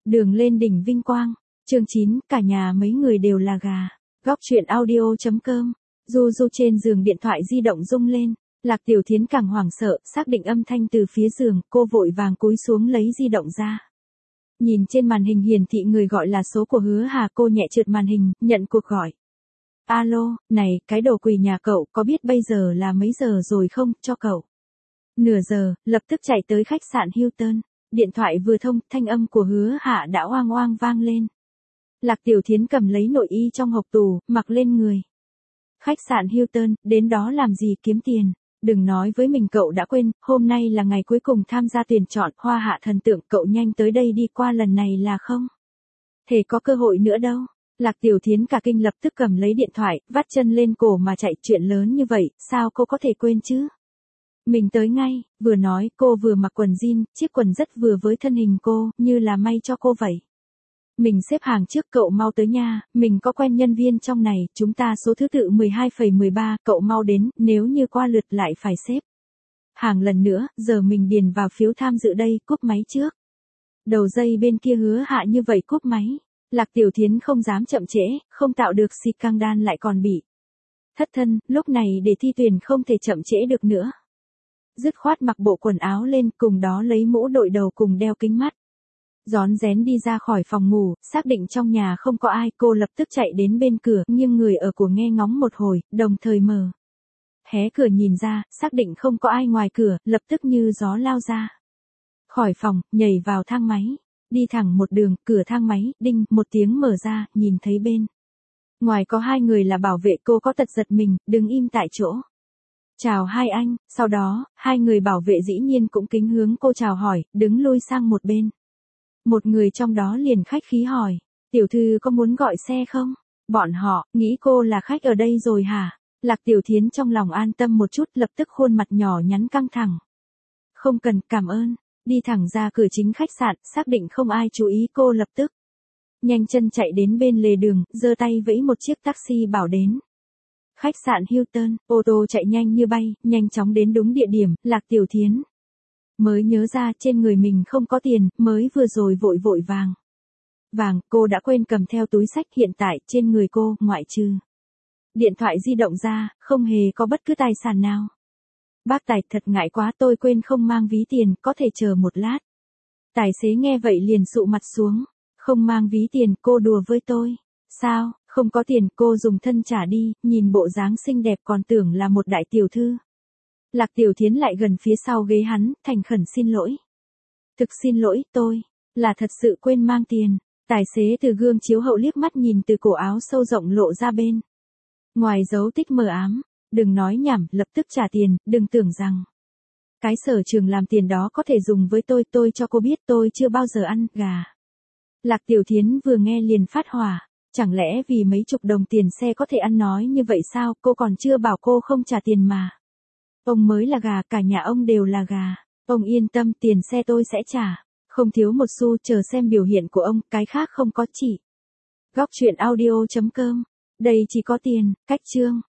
Đường lên đỉnh vinh quang. Chương 9, cả nhà mấy người đều là gà. Góc truyện audio.com. Du Du trên giường điện thoại di động rung lên. Lạc Tiểu Thiến càng hoảng sợ, xác định âm thanh từ phía giường, cô vội vàng cúi xuống lấy di động ra. Nhìn trên màn hình hiển thị người gọi là số của Hứa Hà, cô nhẹ trượt màn hình, nhận cuộc gọi. Alo, này, cái đồ quỷ nhà cậu có biết bây giờ là mấy giờ rồi không, cho cậu. Nửa giờ, lập tức chạy tới khách sạn Hilton. Điện thoại vừa thông, thanh âm của Hứa Hạ đã oang oang vang lên. Lạc Tiểu Thiến cầm lấy nội y trong hộp tủ, mặc lên người. Khách sạn Hilton, đến đó làm gì kiếm tiền. Đừng nói với mình cậu đã quên, hôm nay là ngày cuối cùng tham gia tuyển chọn Hoa Hạ thần tượng, cậu nhanh tới đây đi, qua lần này là không thể có cơ hội nữa đâu. Lạc Tiểu Thiến cả kinh lập tức cầm lấy điện thoại, vắt chân lên cổ mà chạy, chuyện lớn như vậy, sao cô có thể quên chứ? Mình tới ngay, vừa nói cô vừa mặc quần jean, chiếc quần rất vừa với thân hình cô, như là may cho cô vậy. Mình xếp hàng trước, cậu mau tới nha, mình có quen nhân viên trong này, chúng ta số thứ tự 12,13, cậu mau đến, nếu như qua lượt lại phải xếp hàng lần nữa, giờ mình điền vào phiếu tham dự đây, cúp máy trước. Đầu dây bên kia Hứa Hạ như vậy cúp máy. Lạc Tiểu Thiến không dám chậm trễ, không tạo được scandal lại còn bị thất thân, lúc này để thi tuyển không thể chậm trễ được nữa. Dứt khoát mặc bộ quần áo lên, cùng đó lấy mũ đội đầu cùng đeo kính mắt. Rón rén đi ra khỏi phòng ngủ, xác định trong nhà không có ai, cô lập tức chạy đến bên cửa, nghiêng người ở của nghe ngóng một hồi, đồng thời mở hé cửa nhìn ra, xác định không có ai ngoài cửa, lập tức như gió lao ra khỏi phòng, nhảy vào thang máy. Đi thẳng một đường, cửa thang máy, đinh, một tiếng mở ra, nhìn thấy bên ngoài có hai người là bảo vệ, cô có tật giật mình, đứng im tại chỗ. Chào hai anh, sau đó, hai người bảo vệ dĩ nhiên cũng kính hướng cô chào hỏi, đứng lui sang một bên. Một người trong đó liền khách khí hỏi, tiểu thư có muốn gọi xe không? Bọn họ, nghĩ cô là khách ở đây rồi hả? Lạc Tiểu Thiến trong lòng an tâm một chút, lập tức khuôn mặt nhỏ nhắn căng thẳng. Không cần, cảm ơn. Đi thẳng ra cửa chính khách sạn, xác định không ai chú ý, cô lập tức nhanh chân chạy đến bên lề đường, giơ tay vẫy một chiếc taxi bảo đến khách sạn Hilton. Ô tô chạy nhanh như bay, nhanh chóng đến đúng địa điểm. Lạc Tiểu Thiến mới nhớ ra trên người mình không có tiền, mới vừa rồi vội vội vàng, cô đã quên cầm theo túi xách, hiện tại trên người cô, ngoại trừ điện thoại di động ra, không hề có bất cứ tài sản nào. Bác tài, thật ngại quá, tôi quên không mang ví tiền, có thể chờ một lát. Tài xế nghe vậy liền sụ mặt xuống. Không mang ví tiền, cô đùa với tôi. Sao, không có tiền, cô dùng thân trả đi, nhìn bộ dáng xinh đẹp còn tưởng là một đại tiểu thư. Lạc Tiểu Thiến lại gần phía sau ghế hắn, thành khẩn xin lỗi. Thực xin lỗi, tôi là thật sự quên mang tiền. Tài xế từ gương chiếu hậu liếc mắt nhìn từ cổ áo sâu rộng lộ ra bên ngoài dấu tích mờ ám. Đừng nói nhảm, lập tức trả tiền, đừng tưởng rằng cái sở trường làm tiền đó có thể dùng với tôi cho cô biết tôi chưa bao giờ ăn gà. Lạc Tiểu Thiến vừa nghe liền phát hỏa, chẳng lẽ vì mấy chục đồng tiền xe có thể ăn nói như vậy sao, cô còn chưa bảo cô không trả tiền mà. Ông mới là gà, cả nhà ông đều là gà, ông yên tâm, tiền xe tôi sẽ trả, không thiếu một xu, chờ xem biểu hiện của ông, cái khác không có chỉ. Góc truyện audio.com, đây chỉ có tiền, cách chương.